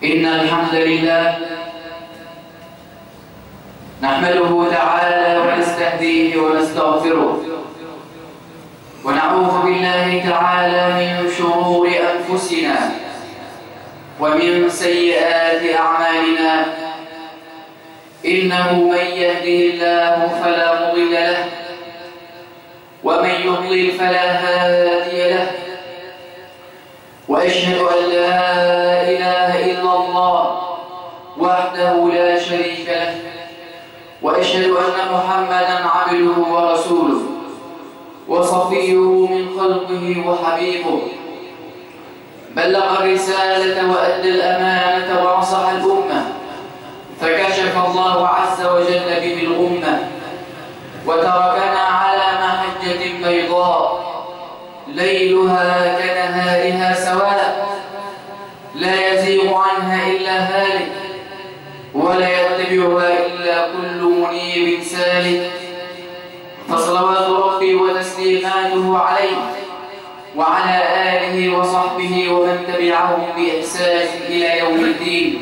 إن الحمد لله نحمده تعالى ونستهديه ونستغفره، ونعوذ بالله تعالى من شرور أنفسنا ومن سيئات أعمالنا. إنه من يهده الله فلا مضل له، ومن يضلل فلا هادي له، وأشهد أن لا إله إلا الله وحده لا شريك له، وأشهد أن محمدًا عبده ورسوله وصفيه من خلقه وحبيبه، بلغ الرسالة وأدى الأمانة ونصح الأمة، فكشف الله عز وجل به الغمة، وتركنا على محجة بيضاء ليلها كنهارها سواء، لا يزيغ عنها إلا هالك، ولا يتبعها إلا كل منيب سالك. فصلوات ربي وتسليماته عليه وعلى آله وصحبه ومن تبعهم بإحسان إلى يوم الدين.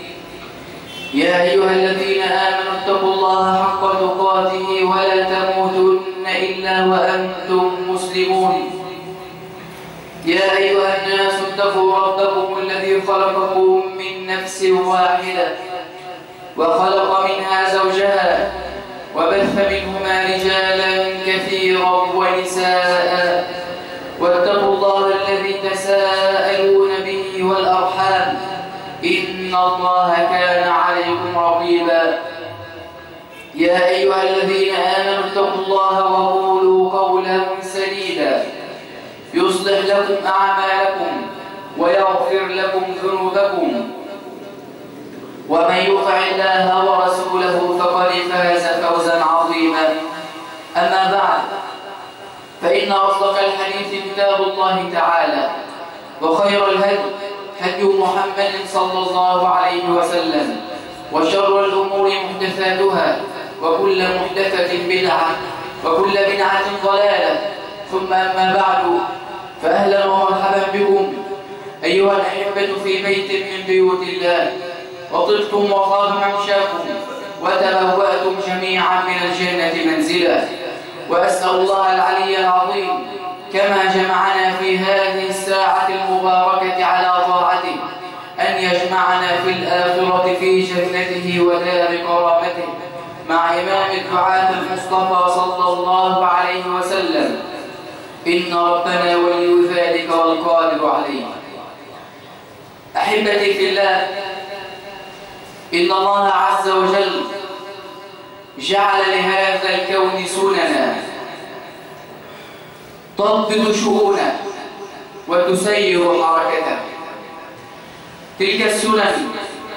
يا أيها الذين آمنوا اتقوا الله حق تقاته ولا تموتن إلا وأنتم مسلمون. يا أيها الناس اتقوا ربكم الذي خلقكم من نفس واحدة وخلق منها زوجها وبث منهما رجالا كثيرا ونساء، واتقوا الله الذي تساءلون به والأرحام، إن الله كان عليكم رقيبا. يا أيها الذين آمنوا اتقوا الله وقولوا قولا سديدا يصلح لكم أعمالكم ويغفر لكم ذنوبكم، ومن يطع الله ورسوله فقد فاز فوزا عظيما. أما بعد، فإن أصدق الحديث كتاب الله تعالى، وخير الهدي هدي محمد صلى الله عليه وسلم، وشر الأمور محدثاتها، وكل محدثة بدعة، وكل بدعة ضلالة. ثم أما بعد، فأهلا ومرحبا بكم أيها الأحبة في بيت من بيوت الله، وطبتم وطاب ممشاكم وتبوأتم جميعا من الجنة منزلا. وأسأل الله العلي العظيم كما جمعنا في هذه الساعة المباركة على طاعته أن يجمعنا في الآخرة في جنته ودار كرامته مع إمام الدعاة المصطفى صلى الله عليه وسلم، إن ربنا ولي ذلك والقادر عليه. أحبتي في الله، إن الله عز وجل جعل لهذا الكون سننا تضبط شؤونه وتسير حركته. تلك السنن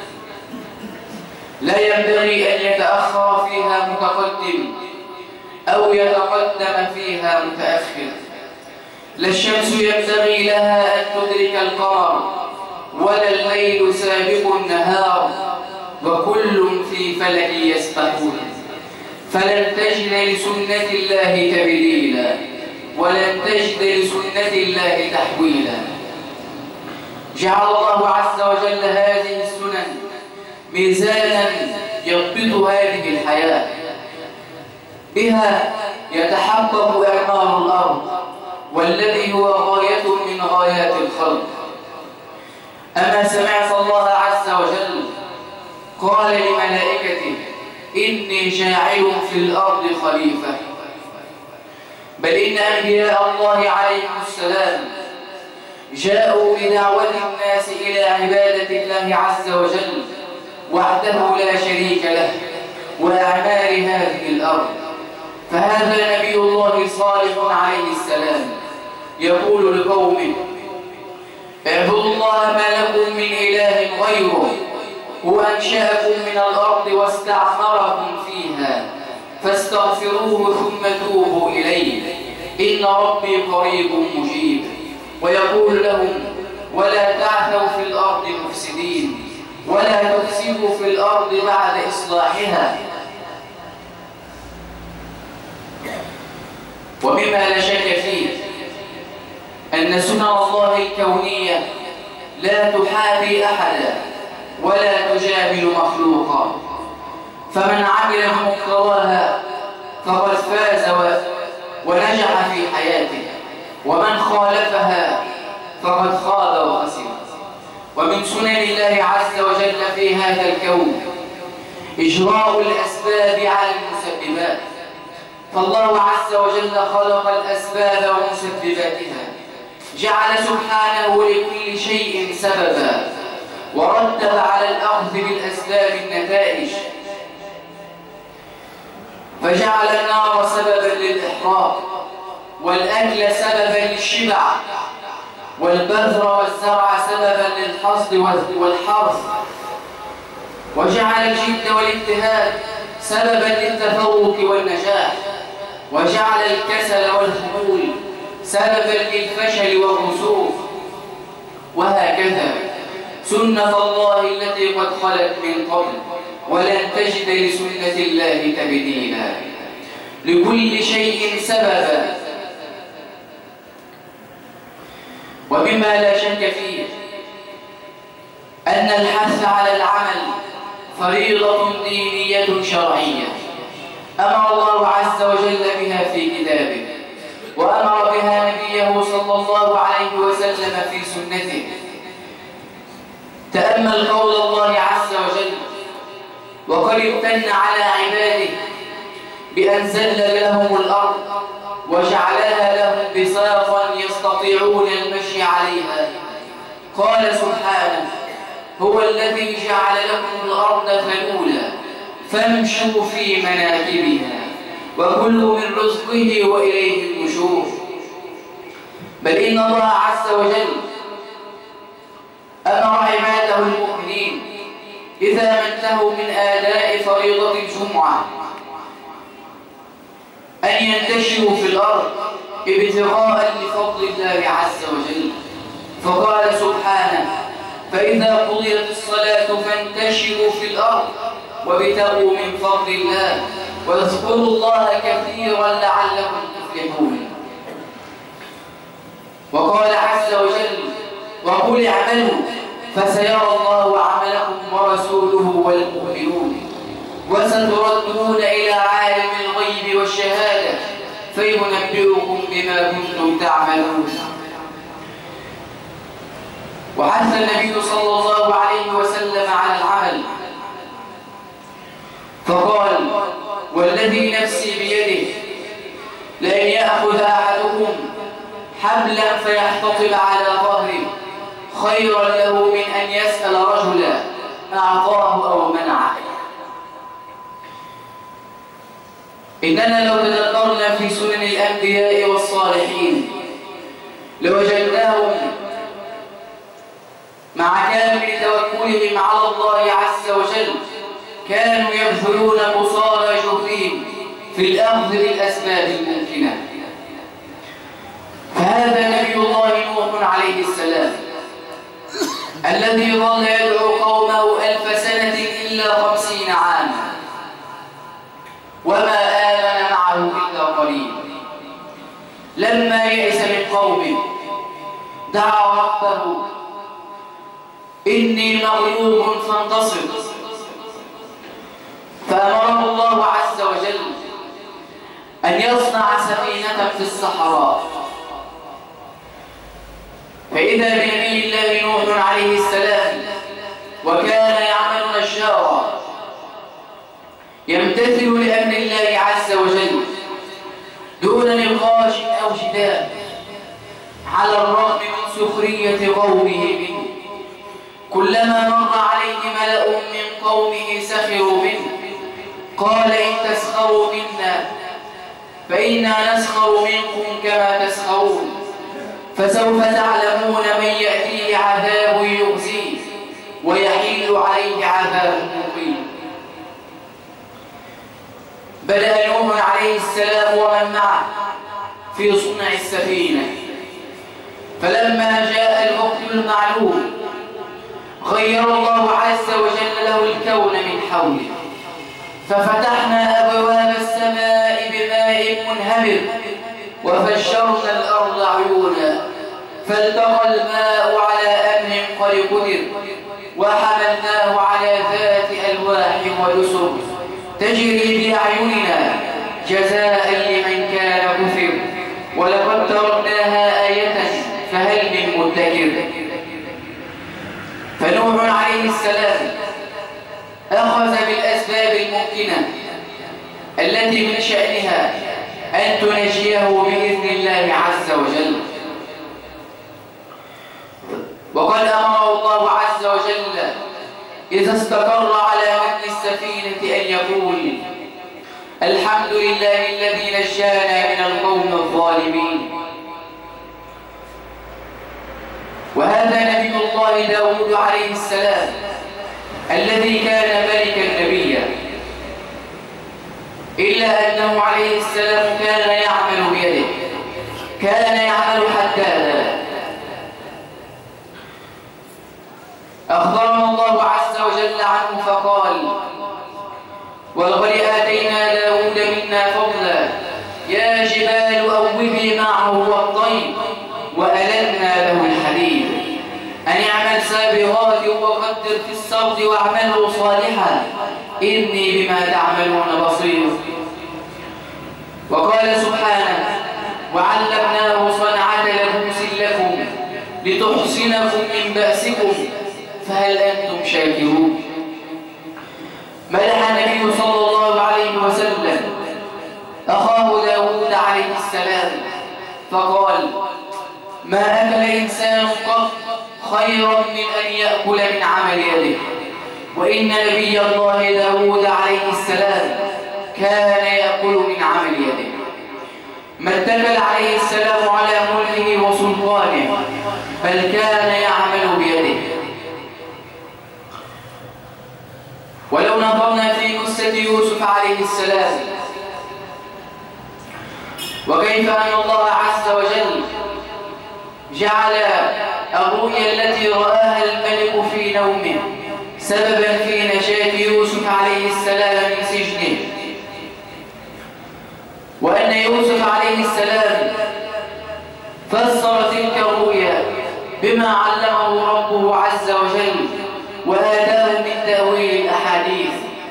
لا ينبغي أن يتأخر فيها متقدم أو يتقدم فيها متأخر. لا الشمس ينبغي لها أن تدرك القمر، ولا الليل سابق النهار، وكل في فلك يسبحون. فلن تجد لسنة الله تبديلا، ولن تجد لسنة الله تحويلا. جعل الله عز وجل هذه السنن ميزانا يضبط هذه الحياة، بها يتحقق إعمار الأرض، والذي هو غاية من غايات الخلق. أما سمعت الله عز وجل قال لملائكته: إني جاعل في الأرض خليفة. بل إن أنبياء الله عليهم السلام جاءوا بدعوة الناس إلى عبادة الله عز وجل وحده لا شريك له وأعمار هذه الأرض. فهذا نبي الله صالح عليه السلام يقول لقومه: اعبدوا الله ما لكم من إله غيره، هو أنشأكم من الأرض واستعمركم فيها، فاستغفروه ثم توبوا إليه، إن ربي قريب مجيب. ويقول لهم: ولا تعثوا في الأرض مفسدين، ولا تفسدوا في الأرض بعد إصلاحها. ومما لا شك فيه أن سنن الله الكونية لا تحابي أحدا، ولا تجامل مخلوقا، فمن عمل بمقتضاها فقد فاز ونجح في حياته، ومن خالفها فقد خاب وخسر. ومن سنن الله عز وجل في هذا الكون إجراء الأسباب على المسببات، فالله عز وجل خلق الأسباب ومسبباتها، جعل سبحانه لكل شيء سببا، ورتب على الأخذ بالأسباب النتائج، فجعل النار سببا للإحراق، والأكل سببا للشبع، والبذر والزرع سببا للحصد والحرث، وجعل الجد والاجتهاد سببا للتفوق والنجاح، وجعل الكسل والخمول سببا للفشل والرسوخ. وهكذا سنة الله التي قد خلت من قبل، ولن تجد لسنة الله تبديلا، لكل شيء سببا. ومما لا شك فيه أن الحث على العمل فريضة دينية شرعية أمر الله عز وجل بها في كتابه، وأمر بها نبيه صلى الله عليه وسلم في سنته. تأمل قول الله عز وجل: وقد امتن على عباده بأن زلل لهم الأرض وجعلها لهم بساطا يستطيعون المشي عليها. قال سبحانه: هو الذي جعل لكم الأرض ذلولا فامشوا في مناكبها وكلوا من رزقه وإليه النشور. بل إن الله عز وجل أمر عباده المؤمنين إذا ما انتهوا من آداء فريضة الجمعة أن ينتشروا في الأرض ابتغاء لفضل الله عز وجل، فقال سبحانه: فإذا قضيت الصلاة فانتشروا في الأرض وابتغوا من فضل الله واذكروا الله كثيرا لعلكم تفلحون. وقال عز وجل: وقل اعملوا فسيرى الله عملكم ورسوله والمؤمنون وستردون إلى عالم الغيب والشهادة فينبئكم بما كنتم تعملون. وحث النبي صلى الله عليه وسلم على العمل، فقال: والذي نفسي بيده لأن يأخذ أحدكم حبلا فيحتطب على ظهره خيرا له من أن يسأل رجلا أعطاه أو منعه. إننا لو تدبرنا في سنن الأنبياء والصالحين لوجدناهم مع كامل توكلهم على الله عز وجل كانوا يبذلون قصارى جهدهم في الأخذ بالأسباب الممكنة. فهذا نبي الله نوح عليه السلام الذي ظل يدعو قومه 1000 سنة إلا 50 عاما، وما آمن معه إلا قليل. لما يئس من قومه دعا ربه: إني مغلوب فانتصر. فأمره الله عز وجل أن يصنع سفينة في الصحراء، فإذا بنبي الله نوح عليه السلام وكان يعمل نجارا يمتثل لأمر الله عز وجل دون نقاش أو جدال، على الرغم من سخرية قومه منه. كلما مر عليه ملأ من قومه سخروا منه، قال: إن تسخروا منا فإنا نسخر منكم كما تسخرون، فسوف تعلمون من يأتيه عذاب يخزيه ويحل عليه عذاب مقيم. بدأ نوح عليه السلام ومن معه في صنع السفينة، فلما جاء الوقت المعلوم غير الله عز وجل له الكون من حوله، ففتحنا أبواب السماء بماء منهمر وفجرنا الأرض عيونا فالتقى الماء على أمر قد قدر وحملناه على ذات ألواح ودسر تجري بأعيننا جزاء لمن كان كفر ولقد تركناها آية فهل من مدكر. فنوح عليه السلام أخذ بالأسباب الممكنة التي من شأنها أن تنجيه بإذن الله عز وجل، وقد أمره الله عز وجل إذا استقر على متن السفينة أن يقول الحمد لله الذي نجانا من القوم الظالمين. وهذا نبي الله داود عليه السلام الذي كان ملكا نبيا، إلا أنه عليه السلام كان يعمل بيده، كان يعمل حدادا. أخبرنا الله عز وجل عنه فقال ولقد آتينا داود منا فضلا يا جبال أوبي معه والطير وألنا له الحديد أن اعمل سابغات وقدر في السرد واعملوا صالحا إني بما تعملون بصير. وقال سبحانه وعلمناه صنعة لبوس لكم لتحصنكم من بأسكم فهل أنتم شاكرون. مدح النبي صلى الله عليه وسلم أخاه داود عليه السلام فقال ما أكل إنسان قط خيرا من أن يأكل من عمل يده. وإن نبي الله داود عليه السلام كان يأكل من عمل يده. ما اتكل عليه السلام على ملكه وسلطانه بل كان يعمل بيده. ولو نظرنا في قصة يوسف عليه السلام وكيف أن الله عز وجل جعل الرؤيا التي رآها الملك في نومه سببا في نجاة يوسف عليه السلام من سجنه، وأن يوسف عليه السلام فسر تلك الرؤيا بما علمه ربه عز وجل وآتاه من تأويل الأحاديث.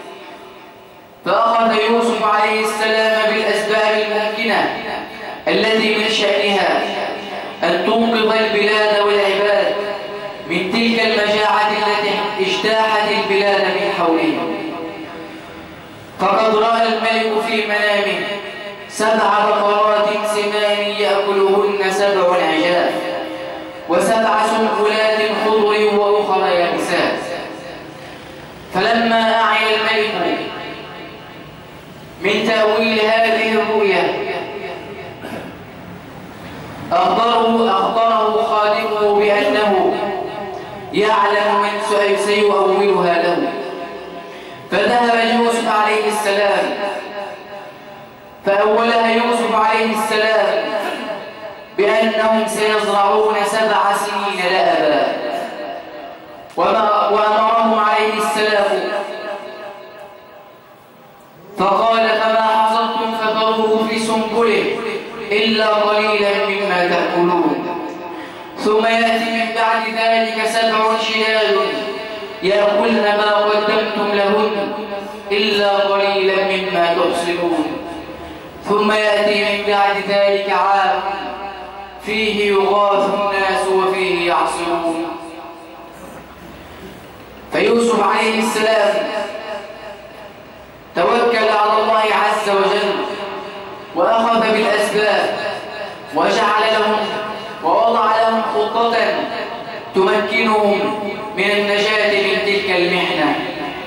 فأخذ يوسف عليه السلام بالأسباب الممكنة التي من شأنها أن تنقذ البلاد والعباد من تلك المجاعة التي اجتاحت البلاد من حولهم. فقد رأى الملك في منامه 7 بقرات سمان يأكلهن 7 عجاف و7 سنبلات خضر وأخرى يابسات. فلما أعي الملك من تأويل هذه الرؤيا أخبره خادمه بأنه يعلم من سيؤولها له. فذهب يوسف عليه السلام فأولها يوسف عليه السلام بأنهم سيزرعون 7 سنين دأبا، وأمرهم عليه السلام فقال فما حصدتم فذروه في سنبله إلا قليلا مما تأكلون ثم يأتي من بعد ذلك 7 شداد يأكلن ما قدمتم لهن إلا قليلا مما تحصنون ثم يأتي من بعد ذلك عام فيه يغاث الناس وفيه يعصرون. فيوسف عليه السلام توكل على الله عز وجل وأخذ بالأسباب ووضع لهم خطة تمكنهم من النجاة من تلك المحنة.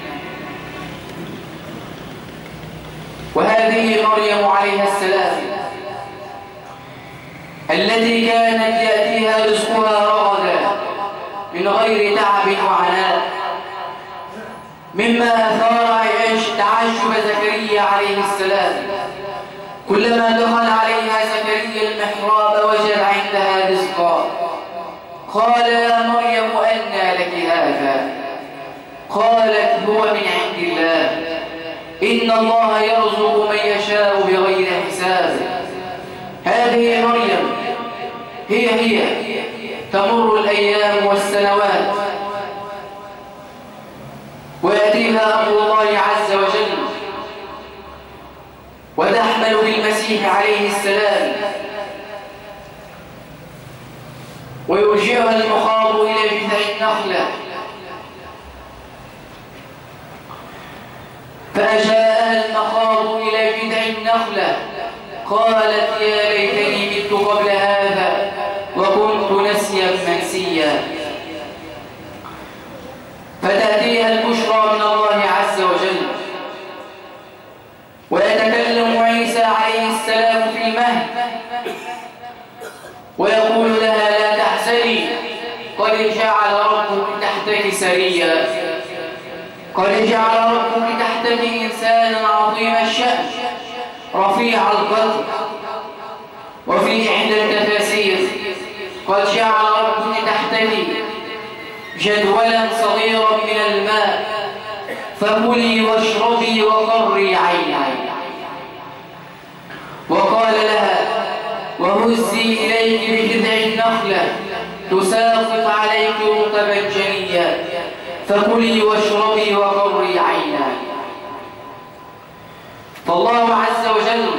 وهذه مريم عليها السلام التي كانت يأتيها رزقها رغدا من غير تعب وعناء، مما أثار تعجب زكريا عليه السلام. كلما دخل عليها زكريا المحراب وجد عندها رزقا. قال يا مريم أنى لك هذا؟ قالت هو من عند الله إن الله يرزق من يشاء بغير حساب. هذه مريم هي تمر الأيام والسنوات وتحمل بالمسيح عليه السلام، ويرجعها المخاض إلى جذع النخلة، فأجاءها المخاض إلى جذع النخلة قالت يا ليتني مت قبل هذا وكنت نسيا منسيا. فتأتيها البشرى من الله عز وجل، ويتكلم عيسى عليه السلام في المهد ويقول لها لا تحزني، قد جعل ربك تحتك سريا، قد جعل ربك تحتك إنسانا عظيم الشأن رفيع القدر. وفي إحدى التفاسير قد جعل ربك تحتك جدولا صغيرا من الماء فكلي واشربي وقري عيني. وقال لها وهزي إليك بجذع النخلة تساقط عليك رطبا جنيا فكلي واشربي وقري عينا. فالله عز وجل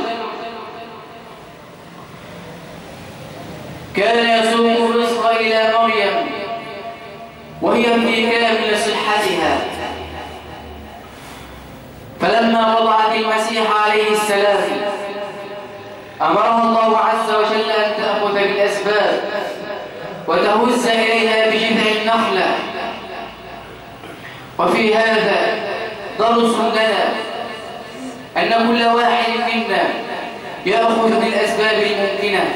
كان يسوق الرزق إلى مريم وهي في كامل صحتها، فلما وضعت المسيح عليه السلام أمرها الله عز وجل أن تأخذ بالأسباب وتهز إليها بجذع النخلة. وفي هذا درس لنا أن كل واحد منا يأخذ بالأسباب الممكنة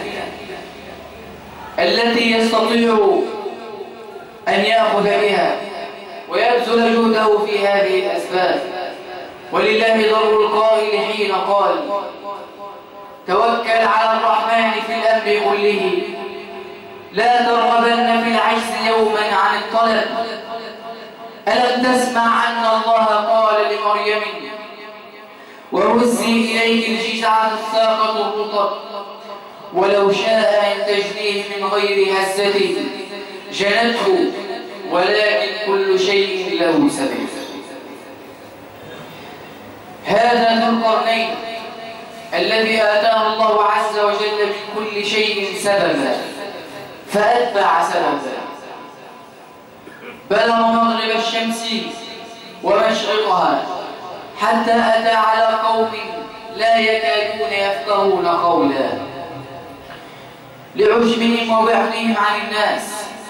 التي يستطيع أن يأخذ بها ويبذل جهده في هذه الأسباب. ولله ضر القائل حين قال توكل على الرحمن في الأمر كله لا ترغبن في العجز يوما عن الطلب. ألم تسمع أن الله قال لمريم وهزي إليك الجذع تساقط الرطب ولو شاء أن تجنيه من غير هزة جنته ولكن كل شيء له سبب. هذا ذو القرنين الذي آتاه الله عز وجل من كل شيء سببا فأتبع سببا، بلغ مغرب الشمس ومشرقها حتى أتى على قوم لا يكادون يفقهون قولا لعجبهم وبعدهم عن الناس.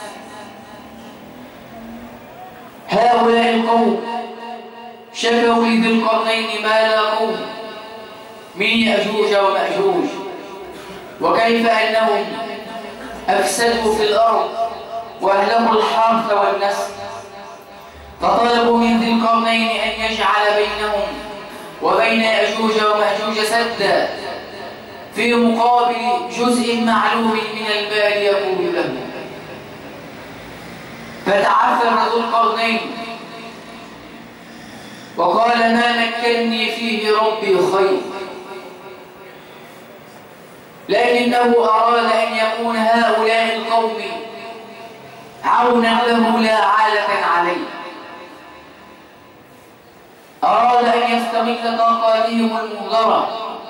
هؤلاء القوم شكوا لذي القرنين ما لاقوه من يأجوج ومأجوج، وكيف أنهم أفسدوا في الأرض وأهلكوا الحرث والنسل، فطلبوا من ذي القرنين أن يجعل بينهم وبين يأجوج ومأجوج سدا في مقابل جزء معلوم من المال يقول له. فتعثر ذو القرنين وقال ما مكنني فيه ربي خير، لكنه أراد أن يكون هؤلاء القوم عونا له لا عالة عليه، أراد أن يستغل طاقاتهم المهدرة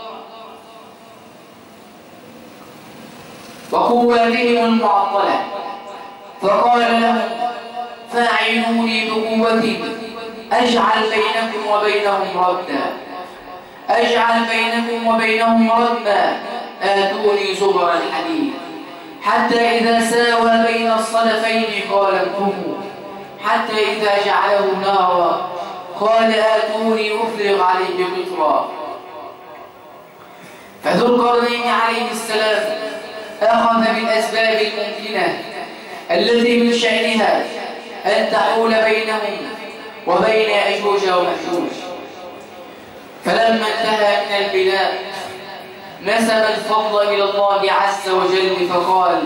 وقواتهم المعطلة، فقال لهم فاعلوني بقوتي أجعل بينكم وبينهم ردا، أجعل بينكم وبينهم ردا، آتوني زبر الحديد حتى إذا ساوى بين الصدفين قال انفخوا، حتى إذا جعله نارا قال آتوني أفرغ عليه قطرا. فذو القرنين عليه السلام أخذ بالأسباب الممكنة التي من شأنها أن تحول بينهم وبين يأجوج ومأجوج. فلما انتهى من البناء نسب الفضل إلى الله عز وجل فقال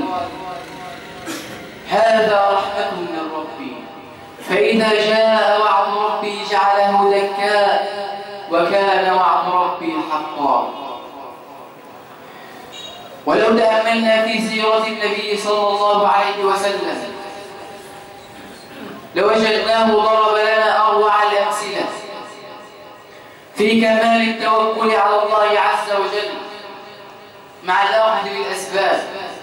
هذا رحمة من ربي، فإذا جاء وعد ربي جعله دكاء وكان وعد ربي حقا. ولو تأملنا في سيرة النبي صلى الله عليه وسلم لوجدناه ضرب لنا أروع الأمثلة في كمال التوكل على الله عز وجل مع الأخذ بالأسباب.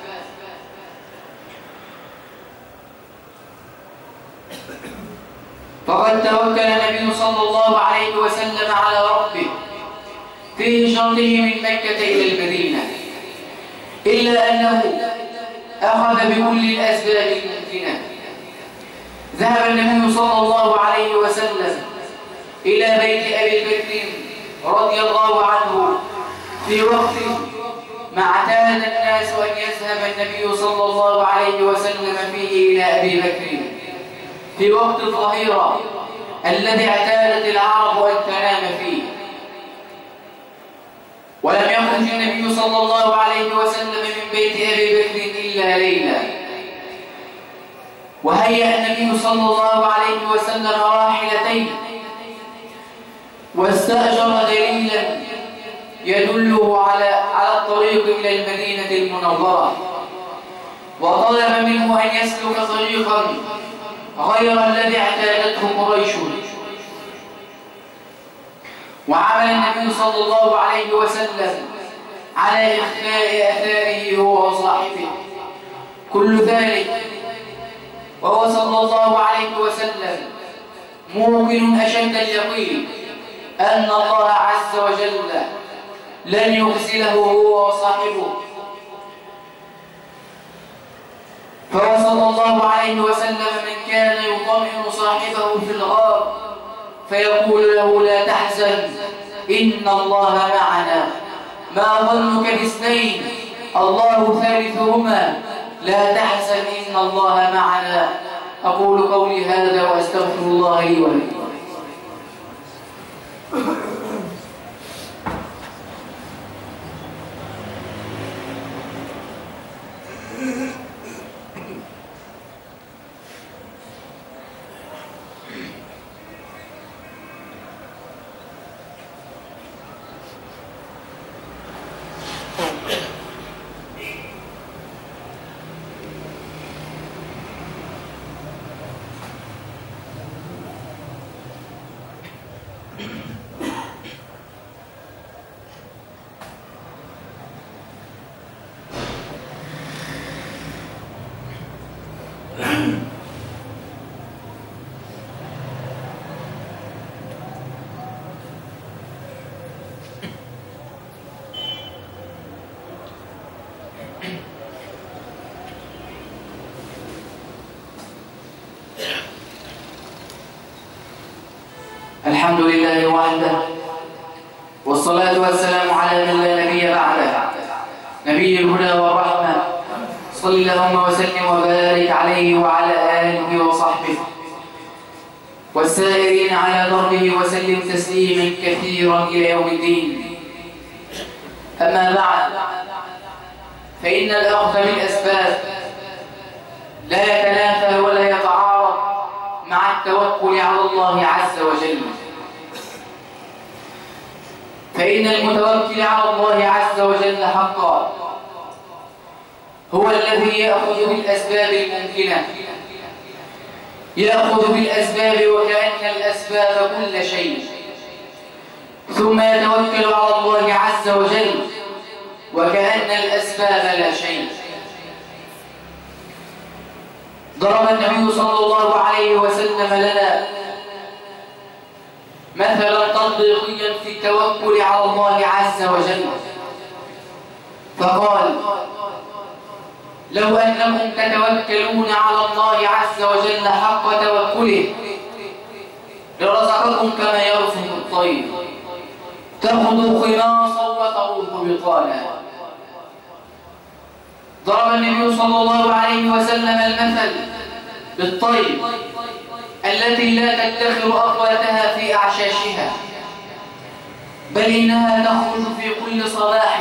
فقد توكل النبي صلى الله عليه وسلم على ربه في هجرته من مكة إلى المدينة، إلا أنه أخذ بكل الأسباب الممكنة. ذهب النبي صلى الله عليه وسلم إلى بيت أبي بكر رضي الله عنه في وقت ما اعتاد الناس أن يذهب النبي صلى الله عليه وسلم فيه إلى أبي بكر في وقت الظهيرة الذي اعتادت العرب أن تنام فيه. ولم يخرج النبي صلى الله عليه وسلم من بيت أبي بكر إلا ليلة، وهيأ النبي صلى الله عليه وسلم راحلتين واستأجر دليلا يدله على الطريق إلى المدينة المنورة، وطلب منه أن يسلك طريقا غير الذي اعتادته قريش. وعمل النبي صلى الله عليه وسلم على إخفاء أثاره هو وصاحبه كل ذلك، وهو صلى الله عليه وسلم موقن أشد اليقين أن الله عز وجل لن يخزله هو وصاحبه. فهو صلى الله عليه وسلم من كان يطمئن صاحبه في الغار فيقول له لا تحزن إن الله معنا، ما ظنك باثنين الله ثالثهما، لا تحزن إن الله معنا. أقول قولي هذا وأستغفر الله لي ولكم. الحمد لله وحده، والصلاة والسلام على من لا نبي بعده، نبي الهدى والرحمة، صل اللهم وسلم وبارك عليه وعلى آله وصحبه والسائرين على دربه وسلم تسليما كثيرا إلى يوم الدين. أما بعد، فإن الأخذ بالأسباب لا يتنافى ولا يتعارض مع التوكل على الله عز وجل، فإن المتوكل على الله عز وجل حقا هو الذي يأخذ بالأسباب الممكنة، يأخذ بالأسباب وكأن الأسباب كل شيء، ثم يتوكل على الله عز وجل وكأن الأسباب لا شيء. ضرب النبي صلى الله عليه وسلم لنا مثلا تطبيقيا في التوكل على الله عز وجل، فقال: لو أنكم تتوكلون على الله عز وجل حق توكله لرزقكم كما يرزق الطير تأخذ خماصا وتروح بطانا. ضرب النبي صلى الله عليه وسلم المثل بالطير التي لا تدخر أقواتها في أعشاشها، بل إنها تخرج في كل صباح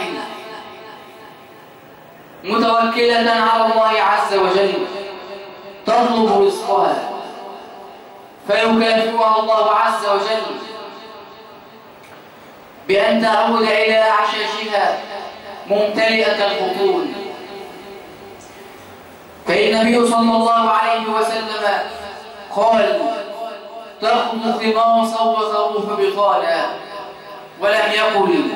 متوكلة على الله عز وجل تطلب رزقها، فيكافئها الله عز وجل بأن تعود إلى أعشاشها ممتلئة البطون. فالنبي صلى الله عليه وسلم قال: تأخذ خماصا وتروح بطانا، ولم يقل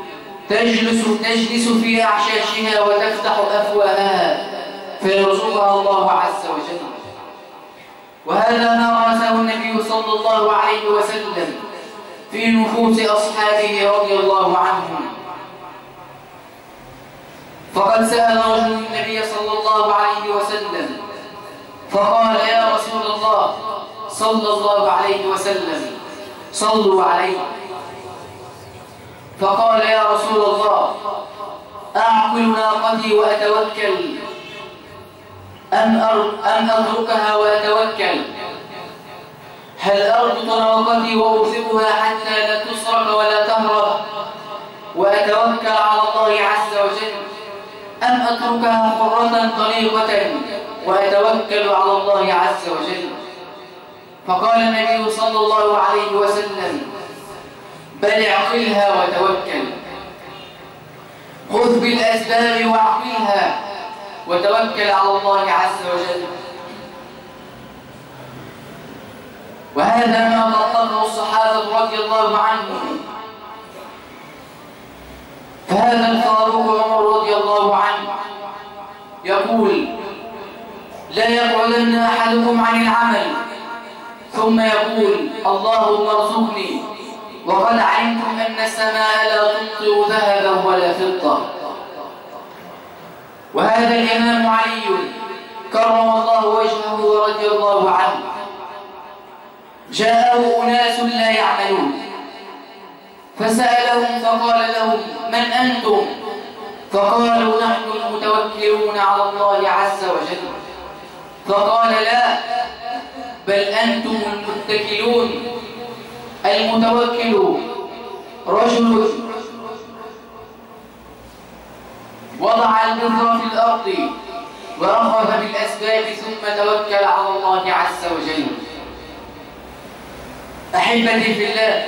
تجلس في أعشاشها وتفتح أفواهها فيرزقها الله عز وجل. وهذا ما رأسه النبي صلى الله عليه وسلم في نفوس أصحابه رضي الله عنهم. فقد سأل رجل النبي صلى الله عليه وسلم فقال يا رسول الله صلى الله عليه وسلم صلوا عليه. فقال يا رسول الله أعقل ناقتي وأتوكل أم أتركها وأتوكل؟ هل أربط ناقتي وأوثقها حتى لا تسرق ولا تهرب وأتوكل على الله عز وجل، أم أتركها حرة طليقة وأتوكل على الله عز وجل؟ فقال النبي صلى الله عليه وسلم بل اعقلها وتوكل، خذ بالأسباب واعقلها وتوكل على الله عز وجل. وهذا ما طبقه الصحابة رضي الله عنهم. فهذا الفاروق عمر رضي الله عنه يقول لا يقعدن أحدكم عن العمل ثم يقول اللهم ارزقني وقد علمتم أن السماء لا تمطر ذهبا ولا فضة. وهذا الإمام علي كرم الله وجهه ورضي الله عنه جاءه أناس لا يعملون فسألهم فقال لهم من أنتم؟ فقالوا نحن المتوكلون على الله عز وجل. فقال لا بل أنتم المتكلون. المتوكل رجل وضع البذر في الأرض وأخذ بالأسباب ثم توكل على الله عز وجل. أحبتي في الله،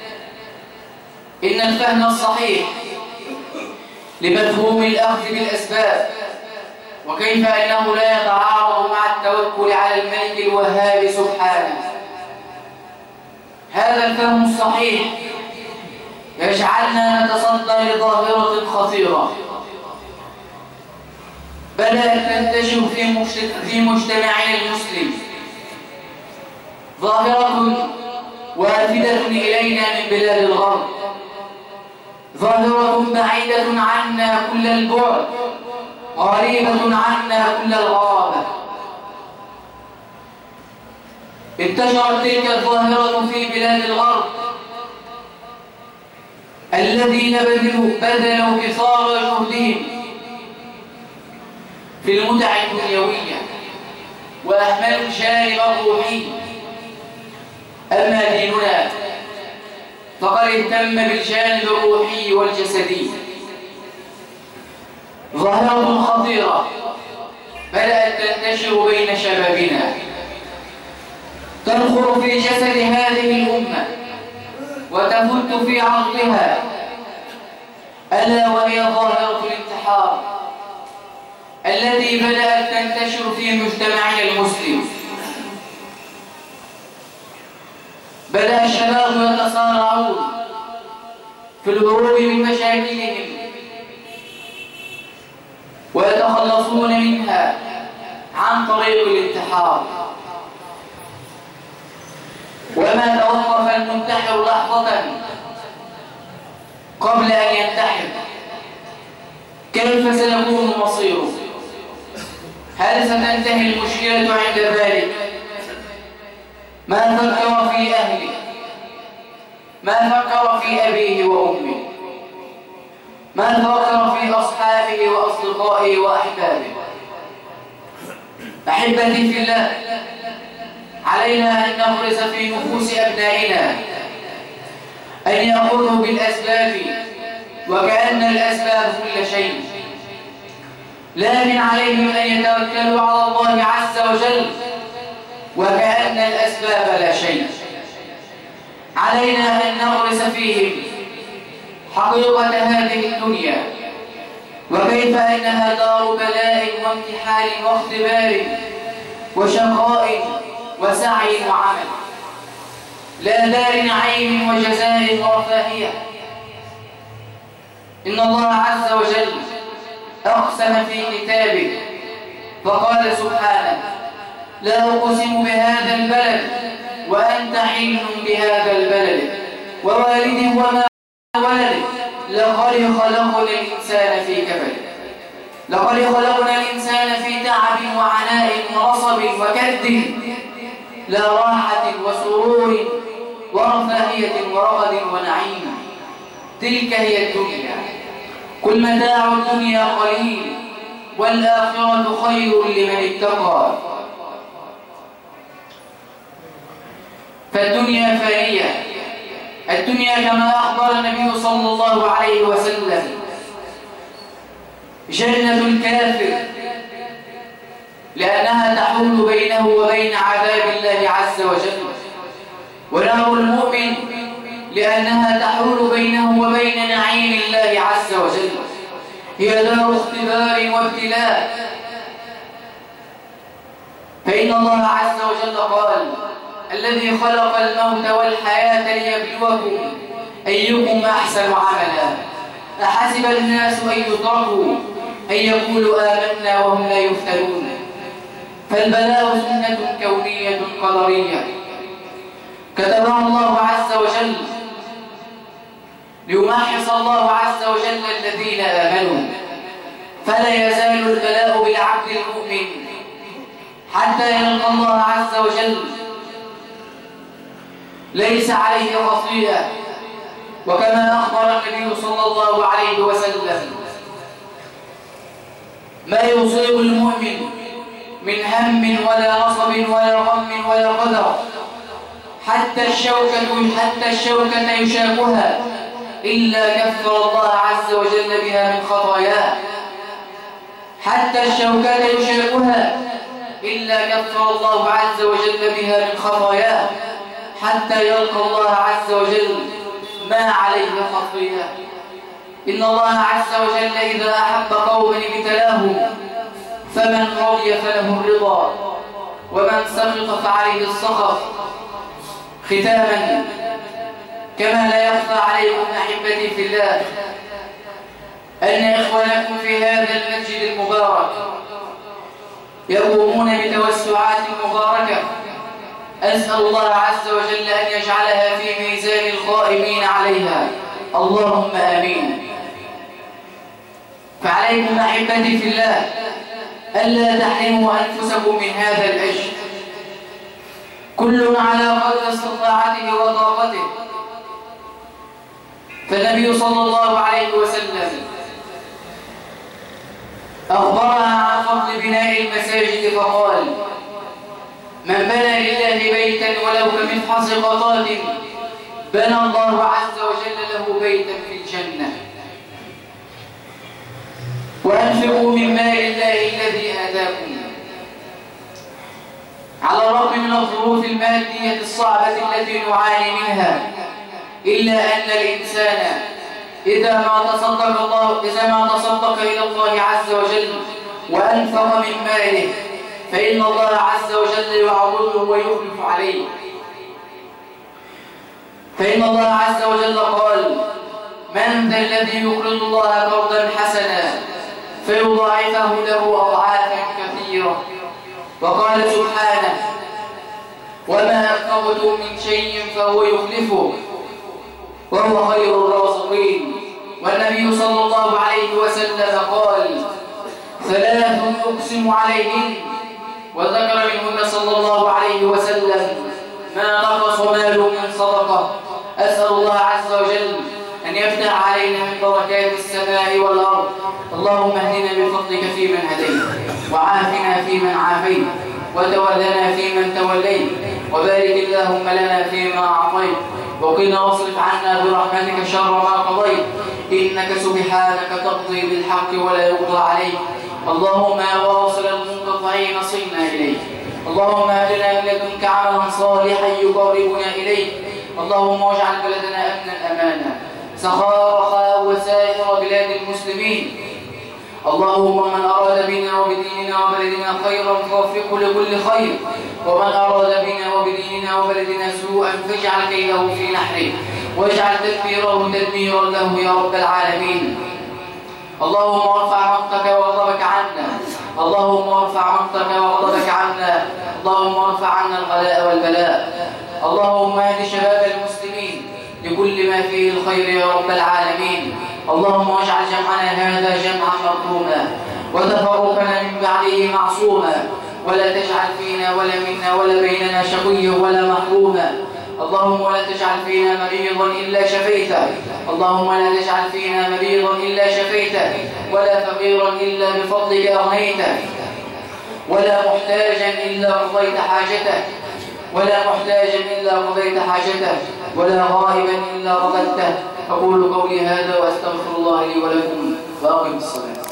إن الفهم الصحيح لمفهوم الأخذ بالأسباب وكيف أنه لا يتعارض مع التوكل على الملك الوهاب سبحانه، هذا الفهم الصحيح يجعلنا نتصدى لظاهرة خطيرة بدأت تنتشر في مجتمعنا المسلم، ظاهرة وافدة إلينا من بلاد الغرب، ظاهرة بعيدة عنا كل البعد، غريبة عنا كل الغرابة. انتشرت تلك الظاهرة في بلاد الغرب الذين بذلوا قصارى جهدهم في المتع الدنيوية وأهملوا الجانب الروحي. أما ديننا فقد اهتم بالجانب الروحي والجسدي. ظاهرة خطيرة بدأت تنتشر بين شبابنا تنخر في جسد هذه الأمة وتفت في عرضها، ألا وهي ظاهرة الانتحار التي بدأت تنتشر في مجتمعنا المسلم. بدأ الشباب يتصارعون في الهروب من مشاكلهم ويتخلصون منها عن طريق الانتحار. وما توقف المنتحر لحظة قبل أن ينتحر كيف سيكون مصيره؟ هل ستنتهي المشكلة عند ذلك؟ ما فكر في أهله، ما فكر في أبيه وأمه، ما فكر في أصحابه وأصدقائه وأحبابه. أحبتي في الله، علينا أن نغرس في نفوس أبنائنا أن يأخذوا بالأسباب وكأن الأسباب كل شيء، لكن عليهم أن يتوكلوا على الله عز وجل وكأن الأسباب لا شيء. علينا أن نغرس فيهم حقيقة هذه الدنيا وكيف أنها دار بلاء وامتحان واختبار وشقاء وسعي وعمل، لا دار نعيم وجزاء ورفاهية، إن الله عز وجل أقسم في كتابه فقال سبحانه: لا أقسم بهذا البلد وأنت حل بهذا البلد ووالد وما ولد لقد خلقنا الإنسان في كبد. لقد خلقنا الإنسان في تعب وعناء ونصب وكد، لا راحة وسرور ورفاهية ورغد ونعيم. تلك هي الدنيا، كل متاع الدنيا قليل والآخرة خير لمن اتقى. فالدنيا فانية. الدنيا كما أخبر النبي صلى الله عليه وسلم جنة الكافر لأنها تحول بينه وبين عذاب الله عز وجل، ونار المؤمن لأنها تحول بينه وبين نعيم الله عز وجل. هي دار اختبار وابتلاء. فإن الله عز وجل قال: الذي خلق الموت والحياة ليبلوكم أيكم أحسن عملا. أحسب الناس أن يتركوا أن يقولوا آمنا وهم لا يفتنون. فالبلاء سنة كونية قدرية كتبها الله عز وجل ليمحص الله عز وجل الذين آمنوا. فلا يزال البلاء بالعبد المؤمن حتى يلقى الله عز وجل ليس عليه خطيئة. وكما أخبر النبي صلى الله عليه وسلم: ما يصيب المؤمن من هم ولا نصب ولا غم ولا قدر حتى الشوكة يشاكها إلا كفر الله عز وجل بها من خطاياه. حتى الشوكة يشاكها إلا كفر الله عز وجل بها من خطاياه حتى يلقى الله عز وجل ما عليه خطيئة. إن الله عز وجل إذا أحب قوما ابتلاهم، فمن رضي فله الرضا ومن سخط فعليه السخط. ختاما، كما لا يخفى عليكم أحبتي في الله أن إخوانكم في هذا المسجد المبارك يقومون بتوسعات مباركة. أسأل الله عز وجل أن يجعلها في ميزان القائمين عليها، اللهم آمين. فعليكم أحبتي في الله ألا تحرموا أنفسكم من هذا الأجر، كل على قدر استطاعته وطاقته. فالنبي صلى الله عليه وسلم أخبرنا عن فضل بناء المساجد فقال: من بنى لله بيتا ولو كمفحص قطات بنى الله عز وجل له بيتا في الجنة. وأنفقوا من مال الله الذي آتاكم. على الرغم من الظروف المادية الصعبة التي نعاني منها، إلا أن الإنسان إذا ما تصدق إلى الله عز وجل وأنفق من ماله فإن الله عز وجل يعوضه ويخلف عليه. فإن الله عز وجل قال: من ذا الذي يقرض الله قرضا حسنا فيضاعفه له أضعافا كثيرة. وقال سبحانه: وما أنفقتم من شيء فهو يخلفه وهو خير الرازقين. والنبي صلى الله عليه وسلم قال: ثلاث أقسم عليهن، وذكر منهن صلى الله عليه وسلم ما نقص مال من صدقة. أسأل الله عز وجل أن يفتح علينا من بركات السماء والأرض. اللهم اهدنا بفضلك فيمن هديت، وعافنا فيمن عافيت، وتولنا فيمن توليت، وبارك اللهم لنا فيما أعطيت، وقنا واصرف عنا برحمتك شر ما قضيت، إنك سبحانك تقضي بالحق ولا يقضى عليك. اللهم واصل المنقطعين صلنا إليك. اللهم اهدنا من لدنك عملا صالحا يقربنا إليك. اللهم واجعل بلدنا أمنا أمانا سخاء رخاء وسائر بلاد المسلمين. اللهم من أراد بنا وبديننا وبلدنا خيرا فوفقه لكل خير، ومن أراد بنا وبديننا وبلدنا سوءا فاجعل كيده في نحره، واجعل تدبيره تدميرا له يا رب العالمين. اللهم ارفع مقتك وغضبك عنا، اللهم ارفع مقتك وغضبك عنا، اللهم ارفع عنا الغلاء والبلاء. اللهم اهد شباب المسلمين لكل ما فيه الخير يا رب العالمين. اللهم اجعل جمعنا هذا جمعا مرحوما وتفرقنا من بعده معصوما، ولا تجعل فينا ولا منا ولا بيننا شقيا ولا محروما. اللهم ولا تجعل فينا مريضا إلا شفيته، اللهم لا تجعل فينا مريضا إلا شفيته، ولا فقيرا إلا بفضلك أغنيته، ولا محتاجا إلا قضيت حاجته، ولا محتاجا إلا قضيت حاجته، ولا غائبا إلا رددته. أقول قولي هذا وأستغفر الله لي ولكم وأقم الصلاة.